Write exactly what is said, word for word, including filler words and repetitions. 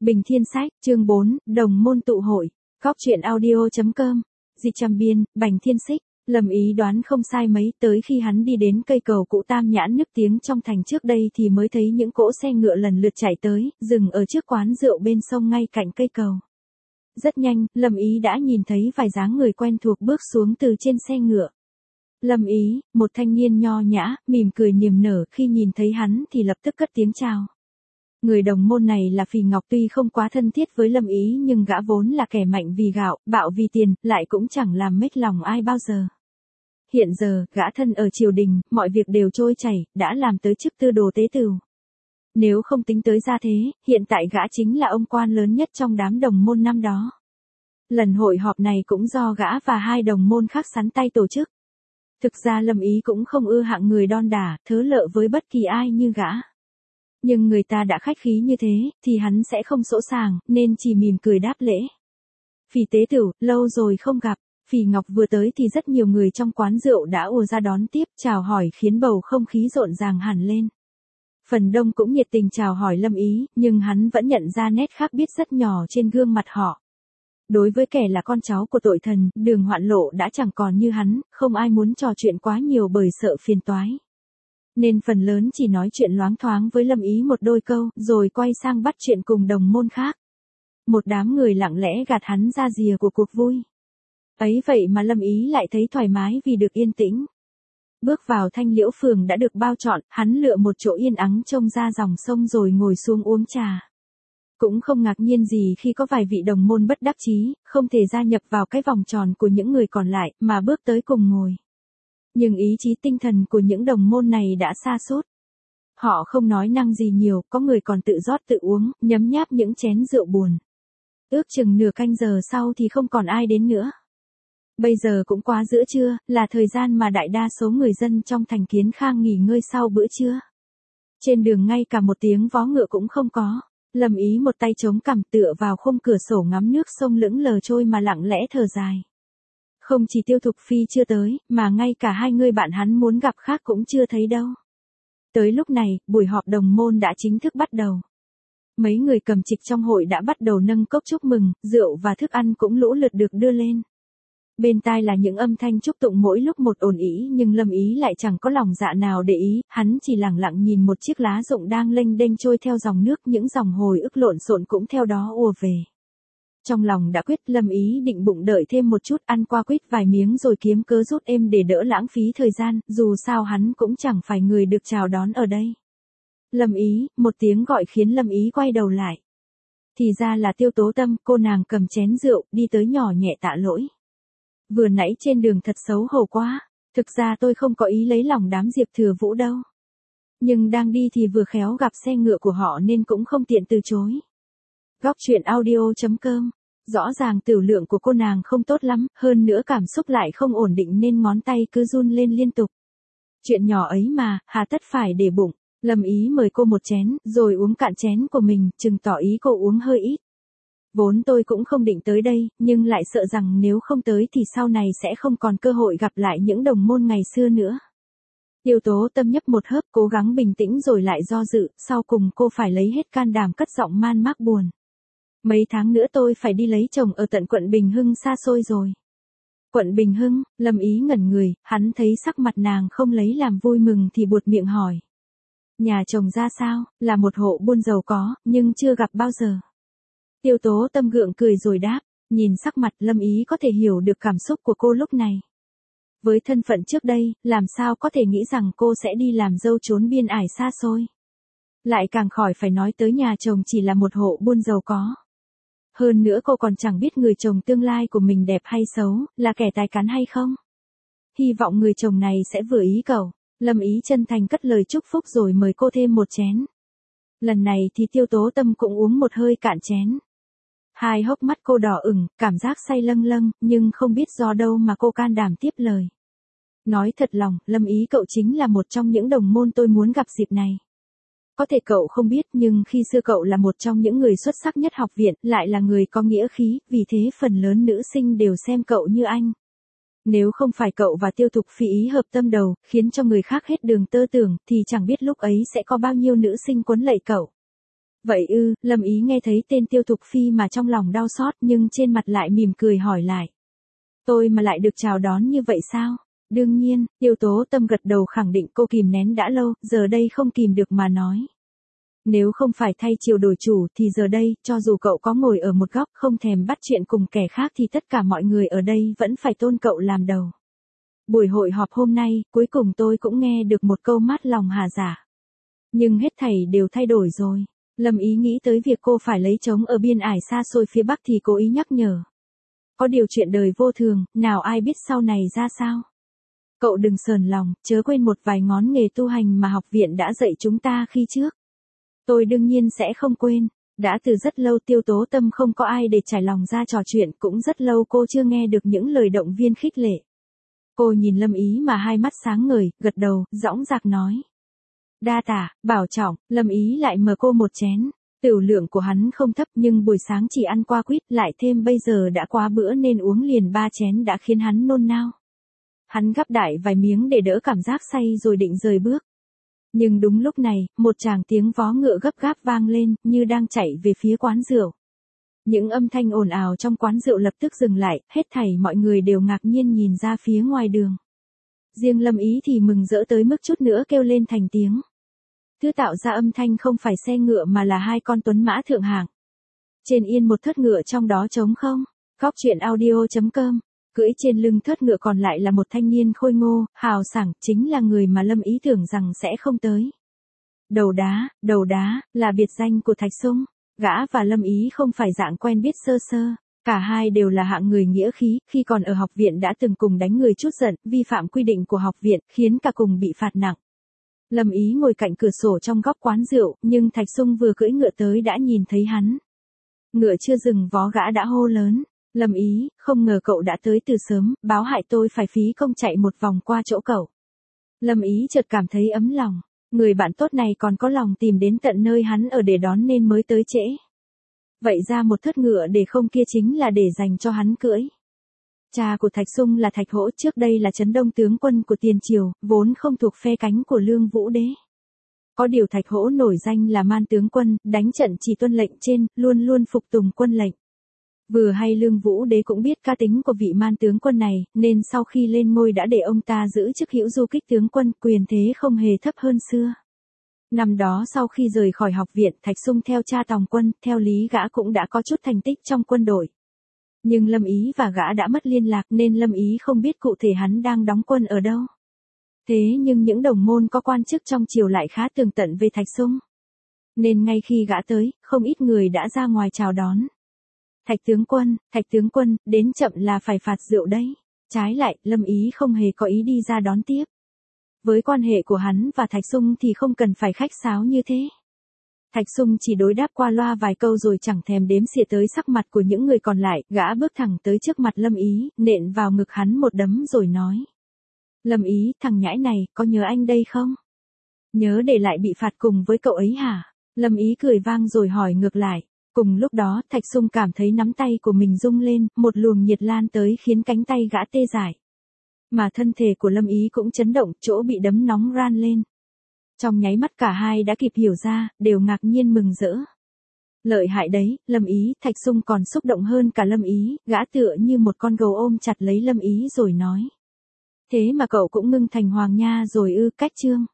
Bình Thiên Sách, chương bốn, Đồng môn tụ hội, Góc truyện audio.com, Di Trăm Biên, Bành Thiên Xích, Lâm Ý đoán không sai mấy, tới khi hắn đi đến cây cầu cũ Tam Nhãn nức tiếng trong thành trước đây thì mới thấy những cỗ xe ngựa lần lượt chạy tới, dừng ở trước quán rượu bên sông ngay cạnh cây cầu. Rất nhanh, Lâm Ý đã nhìn thấy vài dáng người quen thuộc bước xuống từ trên xe ngựa. Lâm Ý, một thanh niên nho nhã, mỉm cười niềm nở, khi nhìn thấy hắn thì lập tức cất tiếng chào. Người đồng môn này là Phì Ngọc, tuy không quá thân thiết với Lâm Ý nhưng gã vốn là kẻ mạnh vì gạo, bạo vì tiền, lại cũng chẳng làm mếch lòng ai bao giờ. Hiện giờ, gã thân ở triều đình, mọi việc đều trôi chảy, đã làm tới chức tư đồ tế tửu. Nếu không tính tới gia thế, hiện tại gã chính là ông quan lớn nhất trong đám đồng môn năm đó. Lần hội họp này cũng do gã và hai đồng môn khác sắn tay tổ chức. Thực ra Lâm Ý cũng không ưa hạng người đon đả, thớ lợ với bất kỳ ai như gã. Nhưng người ta đã khách khí như thế, thì hắn sẽ không sỗ sàng, nên chỉ mỉm cười đáp lễ. Phì tế tửu, lâu rồi không gặp. Phì Ngọc vừa tới thì rất nhiều người trong quán rượu đã ùa ra đón tiếp, chào hỏi khiến bầu không khí rộn ràng hẳn lên. Phần đông cũng nhiệt tình chào hỏi Lâm Ý, nhưng hắn vẫn nhận ra nét khác biệt rất nhỏ trên gương mặt họ. Đối với kẻ là con cháu của tội thần, Đường Hoạn Lộ đã chẳng còn như hắn, không ai muốn trò chuyện quá nhiều bởi sợ phiền toái. Nên phần lớn chỉ nói chuyện loáng thoáng với Lâm Ý một đôi câu, rồi quay sang bắt chuyện cùng đồng môn khác. Một đám người lặng lẽ gạt hắn ra rìa của cuộc vui. Ấy vậy mà Lâm Ý lại thấy thoải mái vì được yên tĩnh. Bước vào Thanh Liễu Phường đã được bao trọn, hắn lựa một chỗ yên ắng trông ra dòng sông rồi ngồi xuống uống trà. Cũng không ngạc nhiên gì khi có vài vị đồng môn bất đắc chí, không thể gia nhập vào cái vòng tròn của những người còn lại, mà bước tới cùng ngồi. Nhưng ý chí tinh thần của những đồng môn này đã sa sút. Họ không nói năng gì nhiều, có người còn tự rót tự uống, nhấm nháp những chén rượu buồn. Ước chừng nửa canh giờ sau thì không còn ai đến nữa. Bây giờ cũng quá giữa trưa, là thời gian mà đại đa số người dân trong thành Kiến Khang nghỉ ngơi sau bữa trưa. Trên đường ngay cả một tiếng vó ngựa cũng không có. Lâm Ý một tay chống cằm tựa vào khung cửa sổ ngắm nước sông lững lờ trôi mà lặng lẽ thở dài. Không chỉ Tiêu Thục Phi chưa tới, mà ngay cả hai người bạn hắn muốn gặp khác cũng chưa thấy đâu. Tới lúc này, buổi họp đồng môn đã chính thức bắt đầu. Mấy người cầm trịch trong hội đã bắt đầu nâng cốc chúc mừng, rượu và thức ăn cũng lũ lượt được đưa lên. Bên tai là những âm thanh chúc tụng mỗi lúc một ồn ĩ, nhưng Lâm Ý lại chẳng có lòng dạ nào để ý, hắn chỉ lặng lặng nhìn một chiếc lá rụng đang lênh đênh trôi theo dòng nước, những dòng hồi ức lộn xộn cũng theo đó ùa về. Trong lòng đã quyết, Lâm Ý định bụng đợi thêm một chút, ăn qua quýt vài miếng rồi kiếm cớ rút êm để đỡ lãng phí thời gian, dù sao hắn cũng chẳng phải người được chào đón ở đây. Lâm Ý, một tiếng gọi khiến Lâm Ý quay đầu lại. Thì ra là Tiêu Tố Tâm, cô nàng cầm chén rượu, đi tới nhỏ nhẹ tạ lỗi. Vừa nãy trên đường thật xấu hổ quá, thực ra tôi không có ý lấy lòng đám Diệp Thừa Vũ đâu. Nhưng đang đi thì vừa khéo gặp xe ngựa của họ nên cũng không tiện từ chối. Góc truyện audio.com, rõ ràng tiểu lượng của cô nàng không tốt lắm, hơn nữa cảm xúc lại không ổn định nên ngón tay cứ run lên liên tục. Chuyện nhỏ ấy mà, hà tất phải để bụng. Lâm Ý mời cô một chén, rồi uống cạn chén của mình, chừng tỏ ý cô uống hơi ít. Vốn tôi cũng không định tới đây, nhưng lại sợ rằng nếu không tới thì sau này sẽ không còn cơ hội gặp lại những đồng môn ngày xưa nữa. Tiêu Tố Tâm nhấp một hớp, cố gắng bình tĩnh rồi lại do dự, sau cùng cô phải lấy hết can đảm cất giọng man mác buồn. Mấy tháng nữa tôi phải đi lấy chồng ở tận quận Bình Hưng xa xôi rồi. Quận Bình Hưng, Lâm Ý ngẩn người, hắn thấy sắc mặt nàng không lấy làm vui mừng thì buột miệng hỏi. Nhà chồng ra sao, là một hộ buôn giàu có, nhưng chưa gặp bao giờ. Tiêu Tố Tâm gượng cười rồi đáp, nhìn sắc mặt Lâm Ý có thể hiểu được cảm xúc của cô lúc này. Với thân phận trước đây, làm sao có thể nghĩ rằng cô sẽ đi làm dâu trốn biên ải xa xôi. Lại càng khỏi phải nói tới nhà chồng chỉ là một hộ buôn giàu có. Hơn nữa cô còn chẳng biết người chồng tương lai của mình đẹp hay xấu, là kẻ tài cán hay không. Hy vọng người chồng này sẽ vừa ý cậu. Lâm Ý chân thành cất lời chúc phúc rồi mời cô thêm một chén. Lần này thì Tiêu Tố Tâm cũng uống một hơi cạn chén. Hai hốc mắt cô đỏ ửng, cảm giác say lâng lâng, nhưng không biết do đâu mà cô can đảm tiếp lời. Nói thật lòng, Lâm Ý cậu chính là một trong những đồng môn tôi muốn gặp dịp này. Có thể cậu không biết nhưng khi xưa cậu là một trong những người xuất sắc nhất học viện, lại là người có nghĩa khí, vì thế phần lớn nữ sinh đều xem cậu như anh. Nếu không phải cậu và Tiêu Thục Phi ý hợp tâm đầu, khiến cho người khác hết đường tơ tưởng, thì chẳng biết lúc ấy sẽ có bao nhiêu nữ sinh quấn lạy cậu. Vậy ư, Lâm Ý nghe thấy tên Tiêu Thục Phi mà trong lòng đau xót nhưng trên mặt lại mỉm cười hỏi lại. Tôi mà lại được chào đón như vậy sao? Đương nhiên, Tiêu Tố Tâm gật đầu khẳng định cô kìm nén đã lâu, giờ đây không kìm được mà nói. Nếu không phải thay chiều đổi chủ thì giờ đây, cho dù cậu có ngồi ở một góc không thèm bắt chuyện cùng kẻ khác thì tất cả mọi người ở đây vẫn phải tôn cậu làm đầu. Buổi hội họp hôm nay, cuối cùng tôi cũng nghe được một câu mát lòng hà giả. Nhưng hết thảy đều thay đổi rồi. Lâm Ý nghĩ tới việc cô phải lấy chồng ở biên ải xa xôi phía Bắc thì cố ý nhắc nhở. Có điều chuyện đời vô thường, nào ai biết sau này ra sao. Cậu đừng sờn lòng, chớ quên một vài ngón nghề tu hành mà học viện đã dạy chúng ta khi trước. Tôi đương nhiên sẽ không quên. Đã từ rất lâu Tiêu Tố Tâm không có ai để trải lòng ra trò chuyện, cũng rất lâu cô chưa nghe được những lời động viên khích lệ. Cô nhìn Lâm Ý mà hai mắt sáng ngời, gật đầu, dõng dạc nói. Đa tả, bảo trọng. Lâm Ý lại mời cô một chén. Tửu lượng của hắn không thấp nhưng buổi sáng chỉ ăn qua quýt, lại thêm bây giờ đã quá bữa nên uống liền ba chén đã khiến hắn nôn nao. Hắn gắp đại vài miếng để đỡ cảm giác say rồi định rời bước. Nhưng đúng lúc này, một tràng tiếng vó ngựa gấp gáp vang lên, như đang chạy về phía quán rượu. Những âm thanh ồn ào trong quán rượu lập tức dừng lại, hết thảy mọi người đều ngạc nhiên nhìn ra phía ngoài đường. Riêng Lâm Ý thì mừng rỡ tới mức chút nữa kêu lên thành tiếng. Thứ tạo ra âm thanh không phải xe ngựa mà là hai con tuấn mã thượng hạng. Trên yên một thớt ngựa trong đó trống không. Góc truyện audio chấm com. Cưỡi trên lưng thớt ngựa còn lại là một thanh niên khôi ngô, hào sảng, chính là người mà Lâm Ý tưởng rằng sẽ không tới. Đầu đá, đầu đá, là biệt danh của Thạch Sung. Gã và Lâm Ý không phải dạng quen biết sơ sơ. Cả hai đều là hạng người nghĩa khí, khi còn ở học viện đã từng cùng đánh người chút giận, vi phạm quy định của học viện, khiến cả cùng bị phạt nặng. Lâm Ý ngồi cạnh cửa sổ trong góc quán rượu, nhưng Thạch Sung vừa cưỡi ngựa tới đã nhìn thấy hắn. Ngựa chưa dừng vó gã đã hô lớn. Lâm Ý, không ngờ cậu đã tới từ sớm, báo hại tôi phải phí công chạy một vòng qua chỗ cậu. Lâm Ý chợt cảm thấy ấm lòng. Người bạn tốt này còn có lòng tìm đến tận nơi hắn ở để đón nên mới tới trễ. Vậy ra một thớt ngựa để không kia chính là để dành cho hắn cưỡi. Cha của Thạch Sung là Thạch Hỗ, trước đây là Trấn Đông tướng quân của Tiền Triều, vốn không thuộc phe cánh của Lương Vũ Đế. Có điều Thạch Hỗ nổi danh là man tướng quân, đánh trận chỉ tuân lệnh trên, luôn luôn phục tùng quân lệnh. Vừa hay Lương Vũ Đế cũng biết cá tính của vị man tướng quân này, nên sau khi lên ngôi đã để ông ta giữ chức hữu du kích tướng quân, quyền thế không hề thấp hơn xưa. Năm đó sau khi rời khỏi học viện, Thạch Sung theo cha tòng quân, theo lý gã cũng đã có chút thành tích trong quân đội. Nhưng Lâm Ý và gã đã mất liên lạc nên Lâm Ý không biết cụ thể hắn đang đóng quân ở đâu. Thế nhưng những đồng môn có quan chức trong triều lại khá tường tận về Thạch Sung. Nên ngay khi gã tới, không ít người đã ra ngoài chào đón. Thạch tướng quân, Thạch tướng quân, đến chậm là phải phạt rượu đấy. Trái lại, Lâm Ý không hề có ý đi ra đón tiếp. Với quan hệ của hắn và Thạch Sung thì không cần phải khách sáo như thế. Thạch Sung chỉ đối đáp qua loa vài câu rồi chẳng thèm đếm xỉa tới sắc mặt của những người còn lại, gã bước thẳng tới trước mặt Lâm Ý, nện vào ngực hắn một đấm rồi nói. Lâm Ý, thằng nhãi này, có nhớ anh đây không? Nhớ để lại bị phạt cùng với cậu ấy hả? Lâm Ý cười vang rồi hỏi ngược lại. Cùng lúc đó, Thạch Sung cảm thấy nắm tay của mình rung lên, một luồng nhiệt lan tới khiến cánh tay gã tê dại. Mà thân thể của Lâm Ý cũng chấn động, chỗ bị đấm nóng ran lên. Trong nháy mắt cả hai đã kịp hiểu ra, đều ngạc nhiên mừng rỡ. Lợi hại đấy, Lâm Ý, Thạch Sung còn xúc động hơn cả Lâm Ý, gã tựa như một con gấu ôm chặt lấy Lâm Ý rồi nói. Thế mà cậu cũng ngưng thành hoàng nha rồi ư, cách chương.